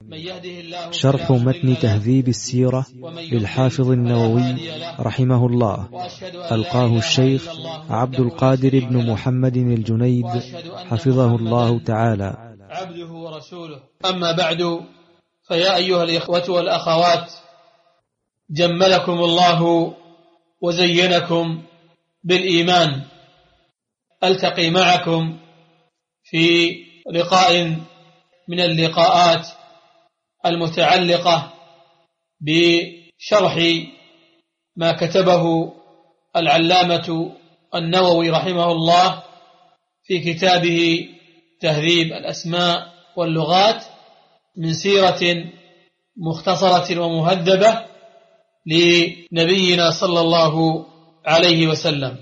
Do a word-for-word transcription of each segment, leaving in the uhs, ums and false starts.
شرح متن تهذيب السيرة للحافظ النووي رحمه الله، ألقاه الشيخ عبد القادر بن محمد الجنيد حفظه الله تعالى. عبده ورسوله. أما بعد، فيا أيها الإخوة والأخوات، جملكم الله وزينكم بالإيمان. ألتقي معكم في لقاء من اللقاءات المتعلقة بشرح ما كتبه العلامة النووي رحمه الله في كتابه تهذيب الأسماء واللغات من سيرة مختصرة ومهذبة لنبينا صلى الله عليه وسلم.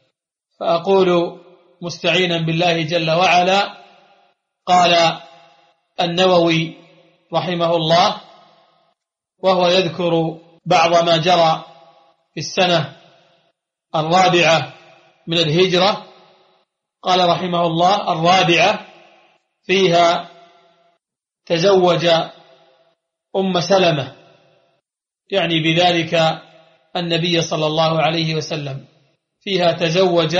فأقول مستعينا بالله جل وعلا: قال النووي رحمه الله وهو يذكر بعض ما جرى في السنة الرابعة من الهجرة، قال رحمه الله: الرابعة فيها تزوج أم سلمة، يعني بذلك النبي صلى الله عليه وسلم، فيها تزوج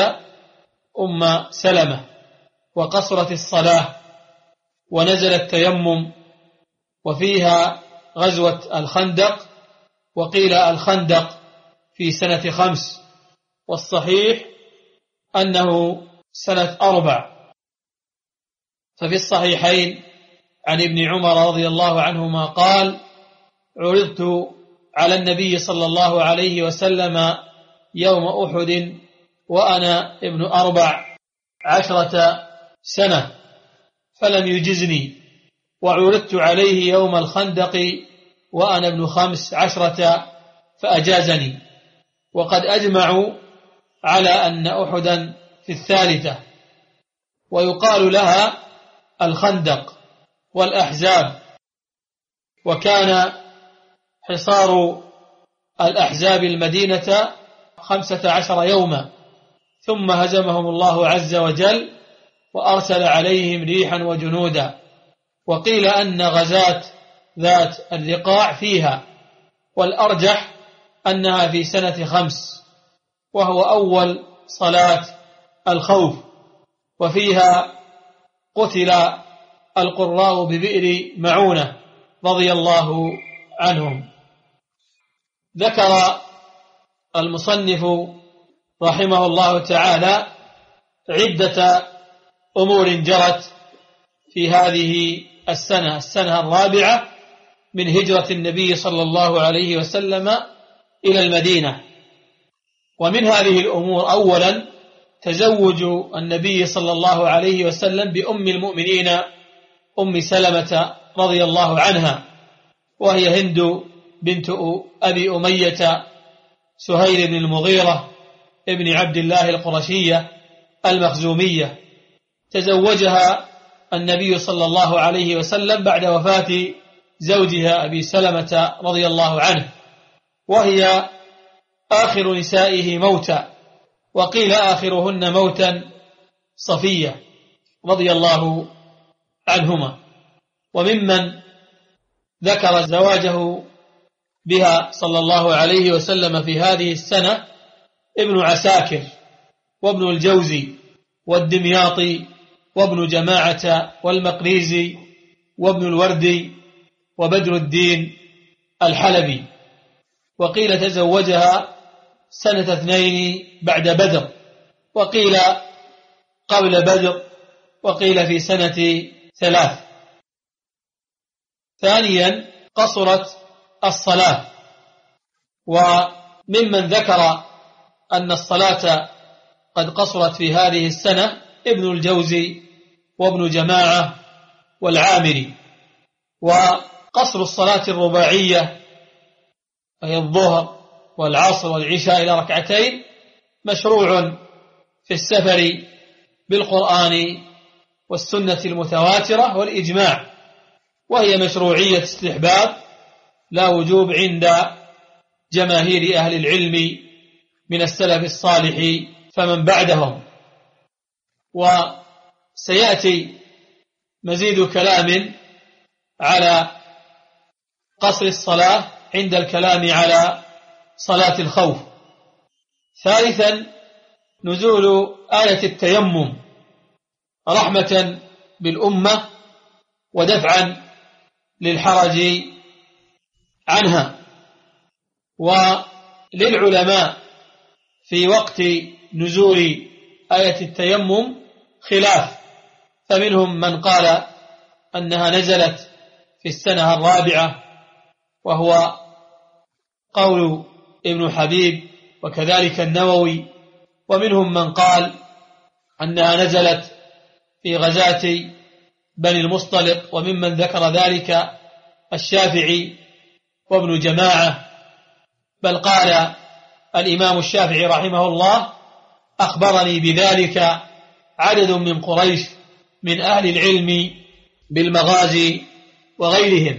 أم سلمة، وقصرت الصلاة ونزل التيمم، وفيها غزوة الخندق، وقيل الخندق في سنة خمس، والصحيح أنه سنة أربع. ففي الصحيحين عن ابن عمر رضي الله عنهما قال: عرضت على النبي صلى الله عليه وسلم يوم أحد وأنا ابن أربع عشرة سنة فلم يجزني، وعرضت عليه يوم الخندق وأنا ابن خمس عشرة فأجازني، وقد أجمعوا على أن أحدا في الثالثة، ويقال لها الخندق والأحزاب. وكان حصار الأحزاب المدينة خمسة عشر يوما، ثم هزمهم الله عز وجل وأرسل عليهم ريحا وجنودا. وقيل أن غزاة ذات الرقاع فيها، والأرجح أنها في سنة خمس، وهو أول صلاة الخوف، وفيها قتل القراء ببئر معونة رضي الله عنهم. ذكر المصنف رحمه الله تعالى عدة أمور جرت في هذه السنة السنة الرابعة من هجرة النبي صلى الله عليه وسلم إلى المدينة. ومن هذه الأمور أولا تزوج النبي صلى الله عليه وسلم بأم المؤمنين أم سلمة رضي الله عنها، وهي هند بنت أبي أمية سهيل بن المغيرة ابن عبد الله القرشية المخزومية. تزوجها النبي صلى الله عليه وسلم بعد وفاة زوجها أبي سلمة رضي الله عنه، وهي آخر نسائه موتا، وقيل آخرهن موتا صفية رضي الله عنهما. وممن ذكر زواجه بها صلى الله عليه وسلم في هذه السنة ابن عساكر وابن الجوزي والدمياطي وابن جماعة والمقريزي وابن الوردي وبدر الدين الحلبي. وقيل تزوجها سنة اثنين بعد بدر، وقيل قبل بدر، وقيل في سنة ثلاث. ثانيا قصرت الصلاة، وممن ذكر أن الصلاة قد قصرت في هذه السنة ابن الجوزي وابن جماعة والعامري. وقصر الصلاة الرباعية وهي الظهر والعصر والعشاء إلى ركعتين مشروع في السفر بالقرآن والسنة المتواترة والإجماع، وهي مشروعية استحباب لا وجوب عند جماهير أهل العلم من السلف الصالح فمن بعدهم. وسيأتي مزيد كلام على قصر الصلاة عند الكلام على صلاة الخوف. ثالثا نزول آية التيمم رحمة بالأمة ودفعا للحرج عنها. وللعلماء في وقت نزول آية التيمم خلاف، فمنهم من قال أنها نزلت في السنة الرابعة وهو قول ابن حبيب وكذلك النووي، ومنهم من قال أنها نزلت في غزاة بني المصطلق، وممن ذكر ذلك الشافعي وابن جماعة، بل قال الإمام الشافعي رحمه الله أخبرني بذلك عدد من قريش من أهل العلم بالمغازي وغيرهم.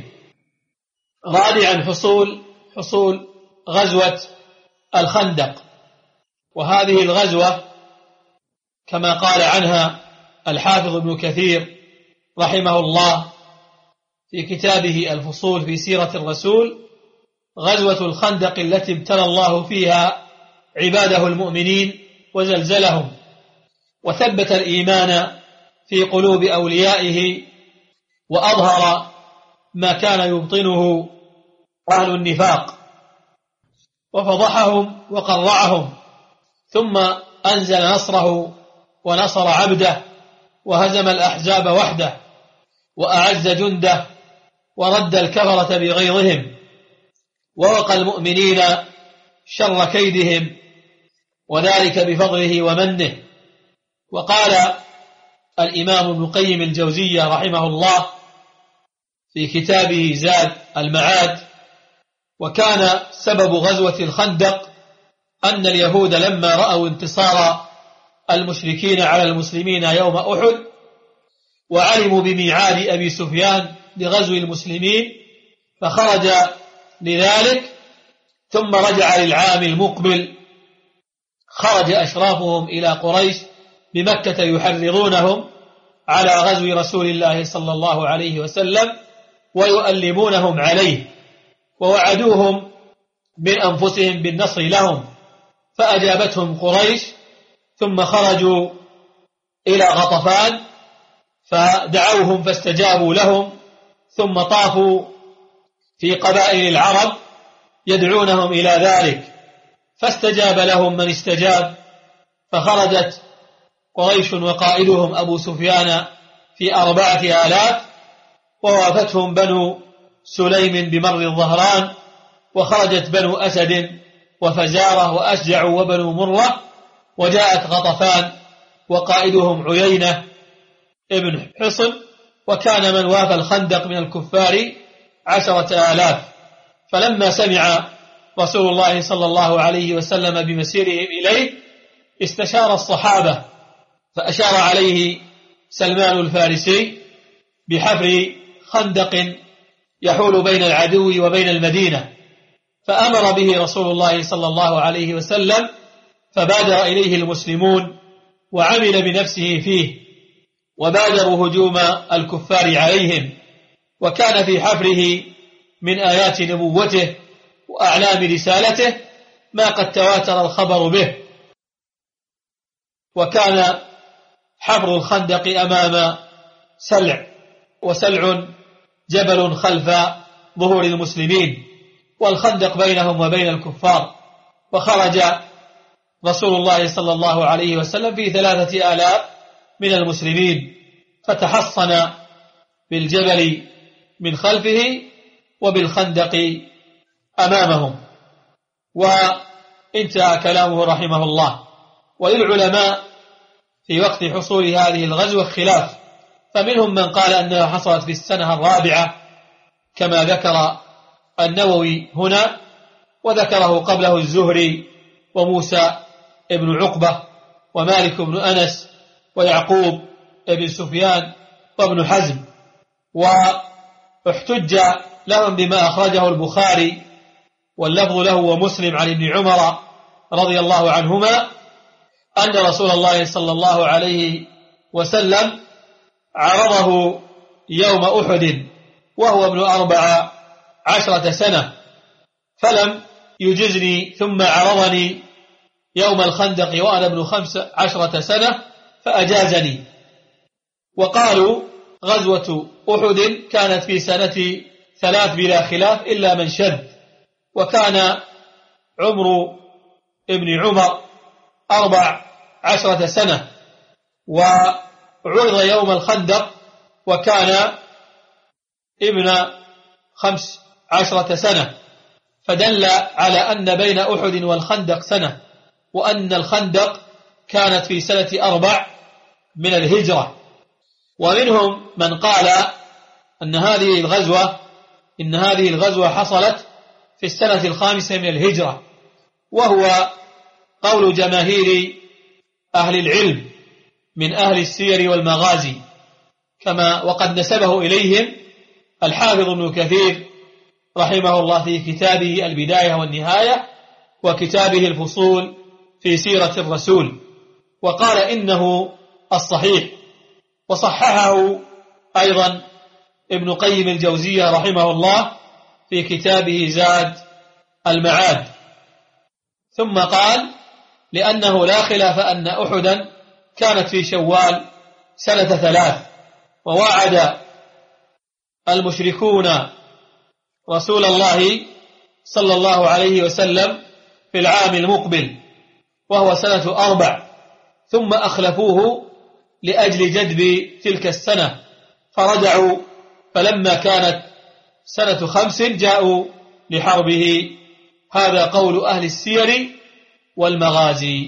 رابعا حصول حصول غزوة الخندق، وهذه الغزوة كما قال عنها الحافظ ابن كثير رحمه الله في كتابه الفصول في سيرة الرسول: غزوة الخندق التي ابتلى الله فيها عباده المؤمنين وزلزلهم وثبت الإيمان في قلوب أوليائه وأظهر ما كان يبطنه أهل النفاق وفضحهم وقرعهم، ثم أنزل نصره ونصر عبده وهزم الأحزاب وحده وأعز جنده ورد الكفرة بغيظهم ووقى المؤمنين شر كيدهم، وذلك بفضله ومنه. وقال الإمام ابن قيم الجوزية رحمه الله في كتابه زاد المعاد: وكان سبب غزوة الخندق أن اليهود لما رأوا انتصار المشركين على المسلمين يوم أحد وعلموا بميعاد أبي سفيان لغزو المسلمين فخرج لذلك، ثم رجع للعام المقبل خرج أشرافهم إلى قريش بمكة يحرضونهم على غزو رسول الله صلى الله عليه وسلم ويؤلمونهم عليه، ووعدوهم من أنفسهم بالنصر لهم، فأجابتهم قريش، ثم خرجوا إلى غطفان فدعوهم فاستجابوا لهم، ثم طافوا في قبائل العرب يدعونهم إلى ذلك فاستجاب لهم من استجاب، فخرجت قريش وقائدهم أبو سفيان في أربعة آلاف، ووافتهم بنو سليم بمر الظهران، وخرجت بنو أسد وفزارة وأشجع وبنو مرة، وجاءت غطفان وقائدهم عيينة ابن حصن، وكان من وافى الخندق من الكفار عشرة آلاف. فلما سمع رسول الله صلى الله عليه وسلم بمسيرهم إليه استشار الصحابة، فأشار عليه سلمان الفارسي بحفر خندق يحول بين العدو وبين المدينة، فأمر به رسول الله صلى الله عليه وسلم، فبادر إليه المسلمون وعمل بنفسه فيه وبادروا هجوم الكفار عليهم، وكان في حفره من آيات نبوته وأعلام رسالته ما قد تواتر الخبر به. وكان حفر الخندق أمام سلع، وسلع جبل خلف ظهور المسلمين، والخندق بينهم وبين الكفار، وخرج رسول الله صلى الله عليه وسلم في ثلاثة آلاف من المسلمين، فتحصن بالجبل من خلفه وبالخندق أمامهم. وانتهى كلامه رحمه الله. وللعلماء في وقت حصول هذه الغزوة خلاف، فمنهم من قال أنها حصلت في السنة الرابعة كما ذكر النووي هنا، وذكره قبله الزهري وموسى ابن عقبة ومالك بن أنس ويعقوب ابن سفيان وابن حزم. واحتج لهم بما أخرجه البخاري واللفظ له ومسلم عن ابن عمر رضي الله عنهما أن رسول الله صلى الله عليه وسلم عرضه يوم أحد وهو ابن أربع عشرة سنة فلم يجزني، ثم عرضني يوم الخندق وأنا ابن خمس عشرة سنة فأجازني. وقالوا غزوة أحد كانت في سنة ثلاث بلا خلاف إلا من شد، وكان عمر ابن عمر أربع عشرة سنة، وعرض يوم الخندق وكان ابن خمس عشرة سنة، فدل على أن بين أحد والخندق سنة، وأن الخندق كانت في سنة أربع من الهجرة. ومنهم من قال أن هذه الغزوة إن هذه الغزوة حصلت في السنة الخامسة من الهجرة، وهو قول جماهير أهل العلم من أهل السير والمغازي، كما وقد نسبه إليهم الحافظ ابن كثير رحمه الله في كتابه البداية والنهاية وكتابه الفصول في سيرة الرسول، وقال إنه الصحيح. وصححه أيضا ابن قيم الجوزية رحمه الله في كتابه زاد المعاد. ثم قال لأنه لا خلاف أن أحدا كانت في شوال سنة ثلاث، ووعد المشركون رسول الله صلى الله عليه وسلم في العام المقبل وهو سنة أربع، ثم أخلفوه لأجل جدب تلك السنة فرجعوا، فلما كانت سنة خمس جاءوا لحربه. هذا قول أهل السير والمغازي.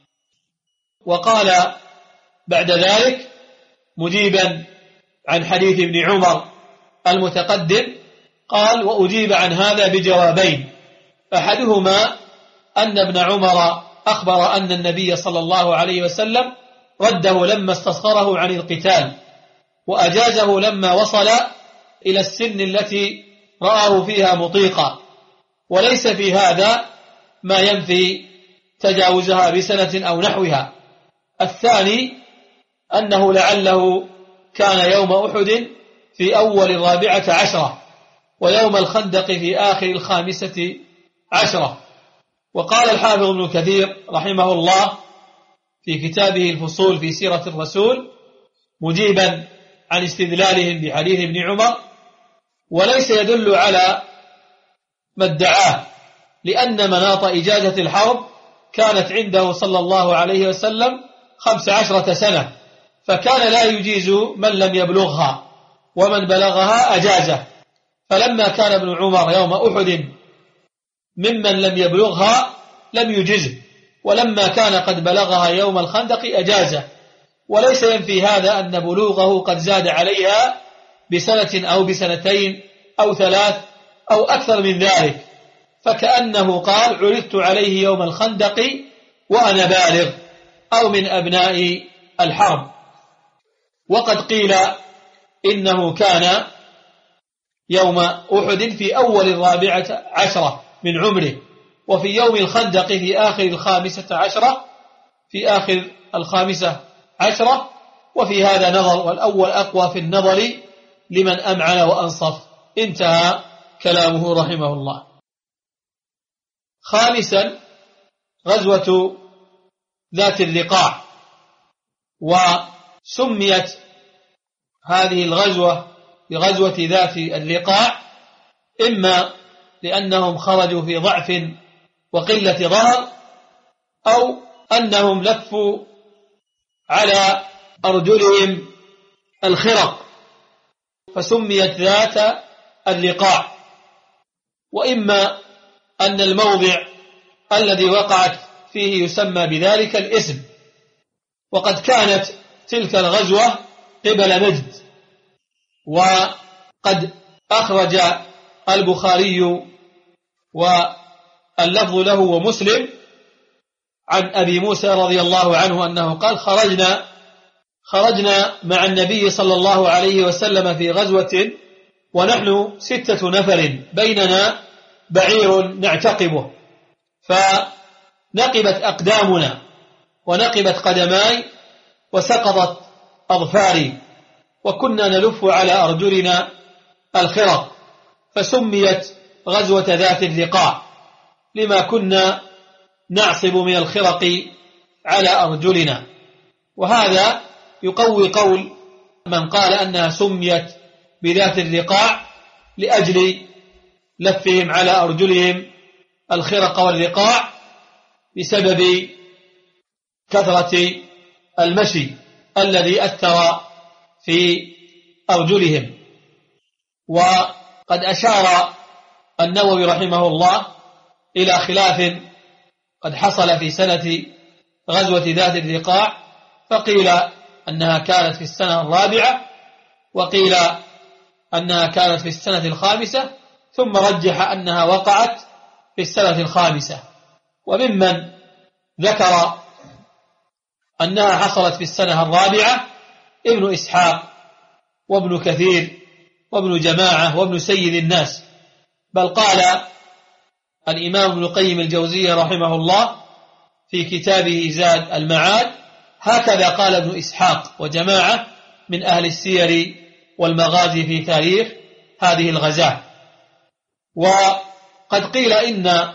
وقال بعد ذلك مجيبا عن حديث ابن عمر المتقدم، قال وأجيب عن هذا بجوابين، أحدهما أن ابن عمر أخبر أن النبي صلى الله عليه وسلم رده لما استصغره عن القتال، وأجازه لما وصل إلى السن التي رآه فيها مطيقا، وليس في هذا ما ينفي تجاوزها بسنة أو نحوها. الثاني أنه لعله كان يوم أحد في أول الرابعة عشرة، ويوم الخندق في آخر الخامسة عشرة. وقال الحافظ ابن كثير رحمه الله في كتابه الفصول في سيرة الرسول مجيبا عن استدلالهم بحديث ابن عمر، وليس يدل على ما ادعاه، لأن مناط إجازة الحرب كانت عنده صلى الله عليه وسلم خمس عشرة سنة، فكان لا يجيز من لم يبلغها، ومن بلغها أجازه. فلما كان ابن عمر يوم أحد ممن لم يبلغها لم يجزه، ولما كان قد بلغها يوم الخندق أجازه، وليس ينفي هذا أن بلوغه قد زاد عليها بسنة أو بسنتين أو ثلاث أو أكثر من ذلك، فكأنه قال عرضت عليه يوم الخندق وأنا بالغ أو من أبناء الحرب. وقد قيل إنه كان يوم أحد في أول الرابعة عشرة من عمره، وفي يوم الخندق في آخر الخامسة عشرة في آخر الخامسة عشرة. وفي هذا نظر، والأول أقوى في النظر لمن أمعن وأنصف. انتهى كلامه رحمه الله. خامسا غزوة ذات الرقاع. وسميت هذه الغزوة بغزوة ذات الرقاع إما لأنهم خرجوا في ضعف وقلة ظهر، أو أنهم لفوا على أرجلهم الخرق فسميت ذات الرقاع، وإما أن الموضع الذي وقعت فيه يسمى بذلك الاسم. وقد كانت تلك الغزوة قبل نجد، وقد أخرج البخاري واللفظ له ومسلم عن أبي موسى رضي الله عنه أنه قال خرجنا خرجنا مع النبي صلى الله عليه وسلم في غزوة ونحن ستة نفر، بيننا بعير نعتقبه، فنقبت أقدامنا ونقبت قدماي وسقطت أظفاري، وكنا نلف على أرجلنا الخرق، فسميت غزوة ذات الرقاع لما كنا نعصب من الخرق على أرجلنا. وهذا يقوي قول من قال أنها سميت بذات الرقاع لأجل لفهم على أرجلهم الخرق والرقاع بسبب كثرة المشي الذي أثر في أرجلهم. وقد أشار النووي رحمه الله إلى خلاف قد حصل في سنة غزوة ذات الرقاع، فقيل أنها كانت في السنة الرابعة، وقيل أنها كانت في السنة الخامسة، ثم رجح أنها وقعت في السنة الخامسة. وممن ذكر أنها حصلت في السنة الرابعة ابن إسحاق وابن كثير وابن جماعة وابن سيد الناس، بل قال الإمام ابن القيم الجوزية رحمه الله في كتابه زاد المعاد هكذا قال ابن إسحاق وجماعة من أهل السير والمغازي في تاريخ هذه الغزاة. وقد قيل إن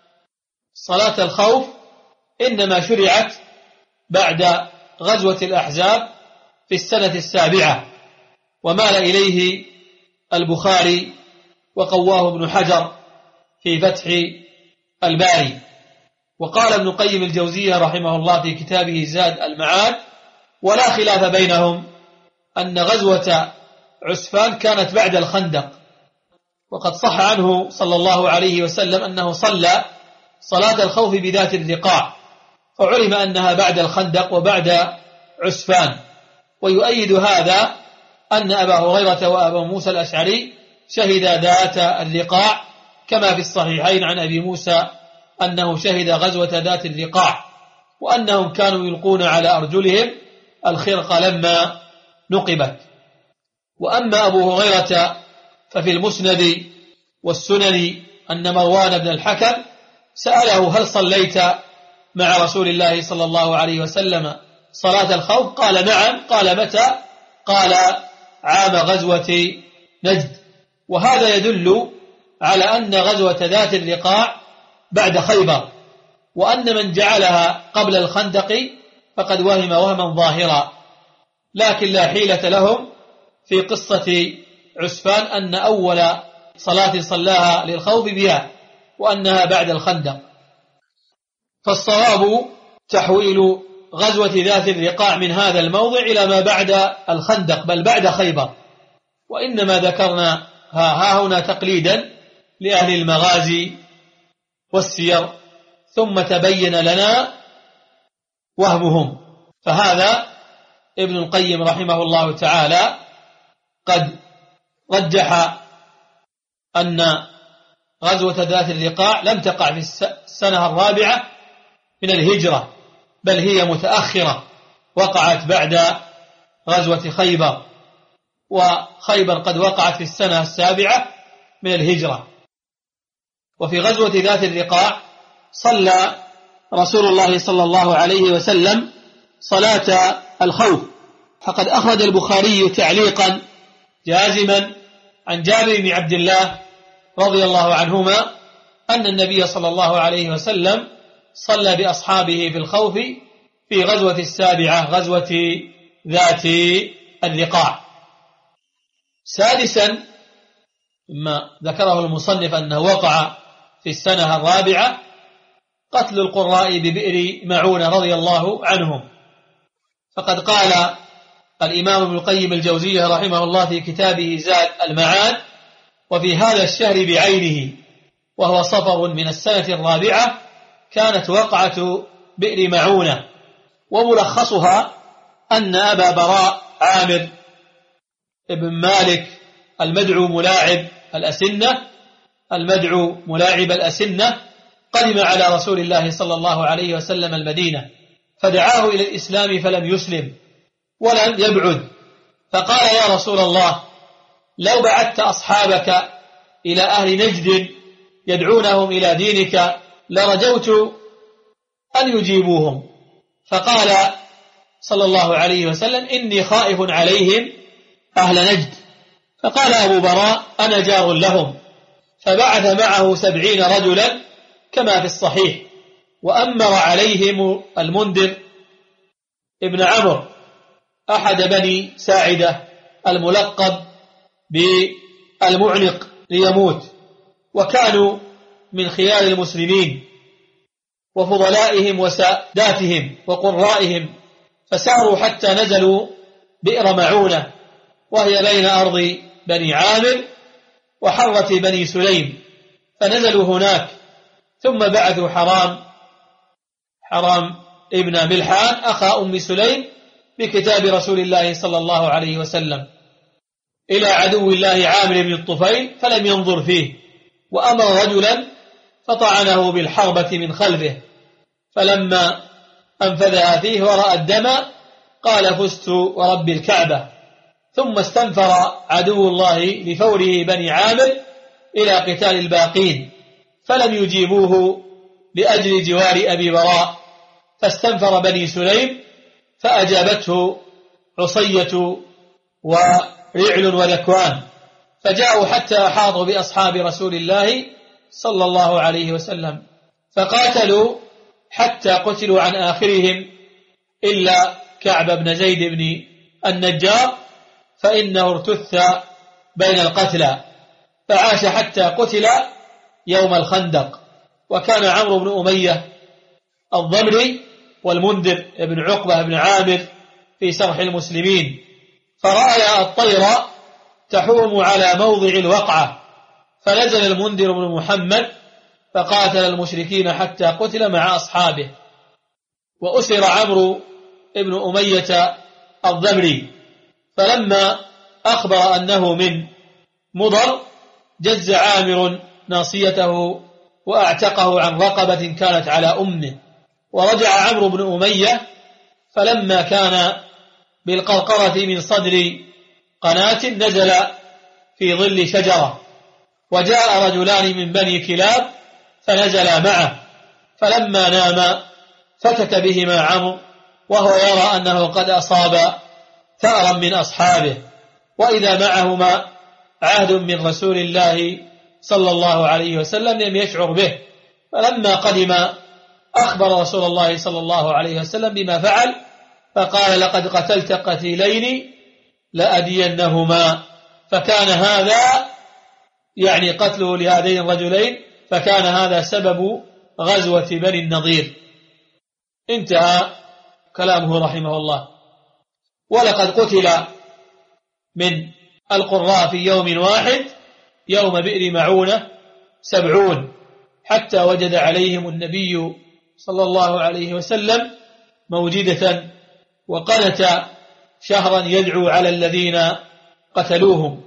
صلاة الخوف إنما شرعت بعد غزوة الأحزاب في السنة السابعة، ومال إليه البخاري وقواه ابن حجر في فتح الباري. وقال ابن قيم الجوزية رحمه الله في كتابه زاد المعاد ولا خلاف بينهم أن غزوة عسفان كانت بعد الخندق، وقد صح عنه صلى الله عليه وسلم أنه صلى صلاة الخوف بذات الرقاع، فعلم أنها بعد الخندق وبعد عسفان. ويؤيد هذا أن أبا هريرة وأبا موسى الأشعري شهد ذات الرقاع كما في الصحيحين عن أبي موسى أنه شهد غزوة ذات الرقاع، وأنهم كانوا يلقون على أرجلهم الخرق لما نقبت. وأما أبو هريرة ففي المسند والسنن أن مروان بن الحكم سأله هل صليت مع رسول الله صلى الله عليه وسلم صلاة الخوف؟ قال نعم. قال متى؟ قال عام غزوة نجد. وهذا يدل على أن غزوة ذات الرقاع بعد خيبر، وأن من جعلها قبل الخندق فقد وهم وهما ظاهرا، لكن لا حيلة لهم في قصة عسفان أن أول صلاة صلاها للخوف بها وأنها بعد الخندق. فالصواب تحويل غزوة ذات الرقاع من هذا الموضع إلى ما بعد الخندق، بل بعد خيبر. وإنما ذكرنا ها هنا تقليدا لأهل المغازي والسير، ثم تبين لنا وهمهم. فهذا ابن القيم رحمه الله تعالى قد رجح أن غزوة ذات الرقاع لم تقع في السنة الرابعة من الهجرة، بل هي متأخرة، وقعت بعد غزوة خيبر، وخيبر قد وقعت في السنة السابعة من الهجرة. وفي غزوة ذات الرقاع صلى رسول الله صلى الله عليه وسلم صلاة الخوف، فقد أخرج البخاري تعليقا جازما عن جابر بن عبد الله رضي الله عنهما أن النبي صلى الله عليه وسلم صلى بأصحابه في الخوف في غزوة السابعة غزوة ذات الرقاع. سادسا ما ذكره المصنف أنه وقع في السنة الرابعة قتل القراء ببئر معونة رضي الله عنهم. فقد قال الإمام ابن القيم الجوزية رحمه الله في كتابه زاد المعاد وفي هذا الشهر بعينه وهو صفر من السنة الرابعة كانت وقعة بئر معونة. وملخصها أن أبا براء عامر ابن مالك المدعو ملاعب الأسنة المدعو ملاعب الأسنة قدم على رسول الله صلى الله عليه وسلم المدينة، فدعاه إلى الإسلام فلم يسلم ولم يبعد، فقال يا رسول الله لو بعثت أصحابك إلى أهل نجد يدعونهم إلى دينك لرجوت أن يجيبوهم. فقال صلى الله عليه وسلم إني خائف عليهم أهل نجد. فقال أبو براء أنا جار لهم فبعث معه سبعين رجلا كما في الصحيح، وأمر عليهم المنذر ابن عمرو أحد بني ساعدة الملقب بالمعنق ليموت، وكانوا من خيار المسلمين وفضلائهم وساداتهم وقرائهم، فساروا حتى نزلوا بئر معونة وهي بين أرض بني عامر وحرة بني سليم، فنزلوا هناك. ثم بعثوا حرام حرام ابن ملحان أخا أم سليم بكتاب رسول الله صلى الله عليه وسلم إلى عدو الله عامر بن الطفيل، فلم ينظر فيه، وأمر رجلا فطعنه بالحربة من خلفه، فلما أنفذها فيه ورأى الدم قال فزت ورب الكعبة. ثم استنفر عدو الله لفوره بني عامر إلى قتال الباقين، فلم يجيبوه لأجل جوار أبي براء، فاستنفر بني سليم فأجابته عصية ورعل وذكوان، فجاءوا حتى أحاطوا بأصحاب رسول الله صلى الله عليه وسلم، فقاتلوا حتى قتلوا عن آخرهم إلا كعب بن زيد بن النجار، فإنه ارتث بين القتلى فعاش حتى قتل يوم الخندق. وكان عمرو بن أمية الضمري والمنذر بن عقبة بن عامر في سرح المسلمين، فرأى الطير تحوم على موضع الوقعة، فنزل المنذر بن محمد فقاتل المشركين حتى قتل مع أصحابه. وأسر عمرو بن أمية الضمري، فلما أخبر أنه من مضر جز عامر ناصيته وأعتقه عن رقبة كانت على أمه. ورجع عمرو بن أمية، فلما كان بالقرقرة من صدر قناة نزل في ظل شجرة، وجاء رجلان من بني كلاب فنزلا معه، فلما نام فتك بهما عمرو وهو يرى أنه قد أصاب ثأرا من أصحابه، وإذا معهما عهد من رسول الله صلى الله عليه وسلم لم يشعر به. فلما قدم أخبر رسول الله صلى الله عليه وسلم بما فعل، فقال لقد قتلت قتيلين لأدينهما، فكان هذا يعني قتله لهذين الرجلين، فكان هذا سبب غزوة بني النضير. انتهى كلامه رحمه الله. ولقد قتل من القراء في يوم واحد يوم بئر معونة سبعون، حتى وجد عليهم النبي صلى الله عليه وسلم موجدة وقنت شهرا يدعو على الذين قتلوهم.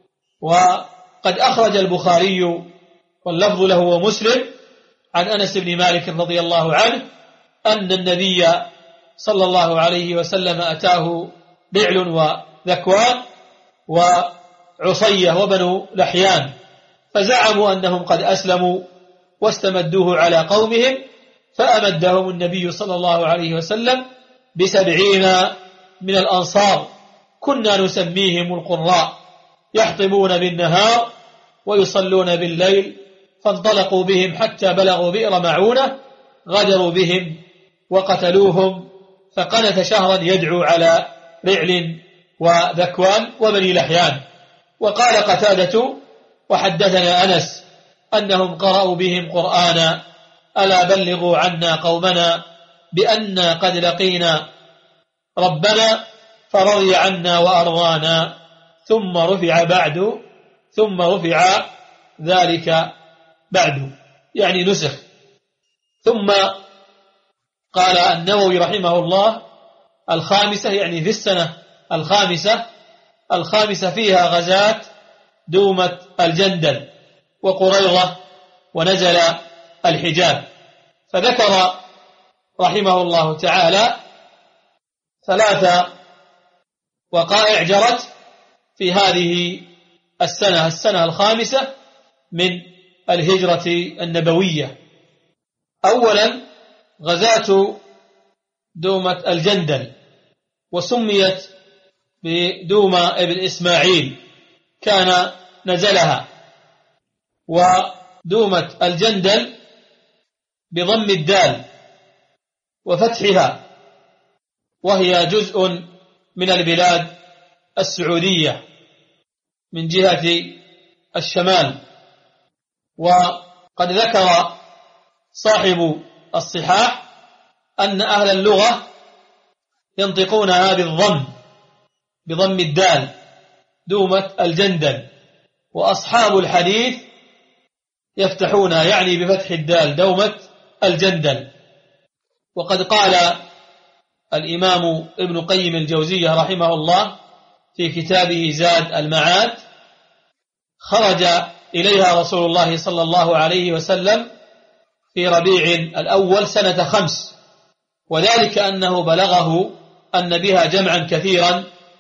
وقد أخرج البخاري واللفظ له ومسلم عن أنس بن مالك رضي الله عنه أن النبي صلى الله عليه وسلم أتاه بعل وذكوان وعصية وبنو لحيان، فزعموا أنهم قد أسلموا واستمدوه على قومهم، فأمدهم النبي صلى الله عليه وسلم بسبعين من الأنصار كنا نسميهم القراء، يحطبون بالنهار ويصلون بالليل، فانطلقوا بهم حتى بلغوا بئر معونة، غدروا بهم وقتلوهم، فقنت شهرا يدعو على رعل وذكوان وبني لحيان. وقال قتادة وحدثنا أنس أنهم قرأوا بهم قرآنا ألا بلغوا عنا قومنا بأننا قد لقينا ربنا فرضي عنا وأرضانا، ثم رفع بعد ثم رفع ذلك بعد، يعني نسخ. ثم قال النووي رحمه الله الخامسة، يعني في السنة الخامسة الخامسة فيها غزات دومة الجندل وقريظة ونزل الحجاب. فذكر رحمه الله تعالى ثلاث وقائع جرت في هذه السنة السنة الخامسة من الهجرة النبوية. أولا غزاة دومة الجندل، وسميت بدومة ابن إسماعيل، كان نزلها ودومة الجندل بضم الدال وفتحها، وهي جزء من البلاد السعودية من جهة الشمال. وقد ذكر صاحب الصحاح أن أهل اللغة ينطقونها بالضم بضم الدال دومة الجندل، وأصحاب الحديث يفتحون يعني بفتح الدال دومة الجندل. وقد قال الإمام ابن قيم الجوزية رحمه الله في كتابه زاد المعاد: خرج إليها رسول الله صلى الله عليه وسلم في ربيع الأول سنة خمس، وذلك أنه بلغه أن بها جمعا كثيرا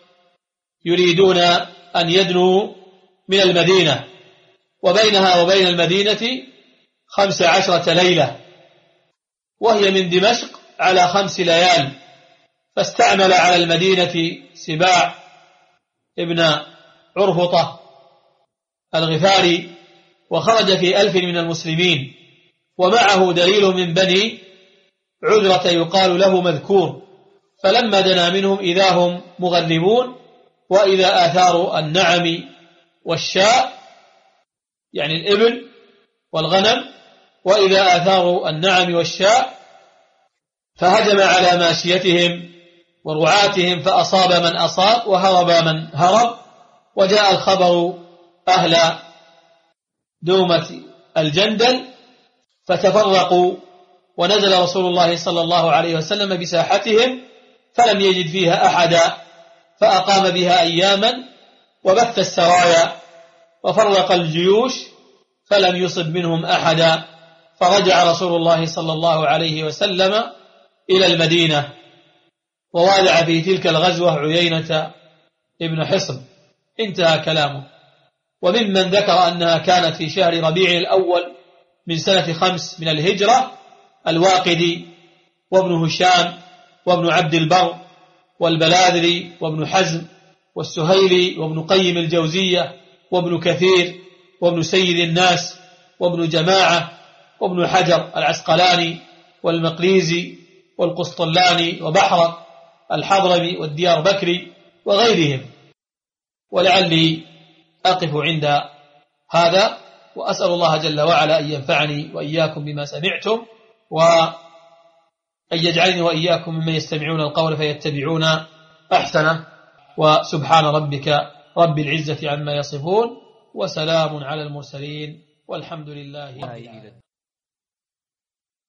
يريدون أن يدنوا من المدينة، وبينها وبين المدينة خمس عشرة ليلة، وهي من دمشق على خمس ليال. فاستعمل على المدينة سباع ابن عرفطة الغفاري، وخرج في ألف من المسلمين، ومعه دليل من بني عذرة يقال له مذكور. فلما دنا منهم إذا هم مغلبون، وإذا آثار النعم والشاء يعني الإبل والغنم، وإذا آثار النعم والشاء فهجم على ماشيتهم ورعاتهم، فأصاب من أصاب وهرب من هرب. وجاء الخبر أهل دومة الجندل فتفرقوا، ونزل رسول الله صلى الله عليه وسلم بساحتهم فلم يجد فيها أحدا، فأقام بها أياما وبث السرايا وفرق الجيوش فلم يصب منهم أحدا. فرجع رسول الله صلى الله عليه وسلم إلى المدينة، ووالع في تلك الغزوة عيينة ابن حصن. انتهى كلامه. وممن ذكر أنها كانت في شهر ربيع الأول من سنة خمس من الهجرة الواقدي وابن هشام وابن عبد البر والبلاذري وابن حزم والسهيلي وابن قيم الجوزية وابن كثير وابن سيد الناس وابن جماعة وابن حجر العسقلاني والمقريزي والقسطلاني وبحر الحضرمي والديار بكري وغيرهم. ولعلي أقف عند هذا، وأسأل الله جل وعلا أن ينفعني وإياكم بما سمعتم، وأن يجعلني وإياكم ممن يستمعون القول فيتبعون أحسنه. وسبحان ربك رب العزة عما يصفون، وسلام على المرسلين، والحمد لله رب العالمين.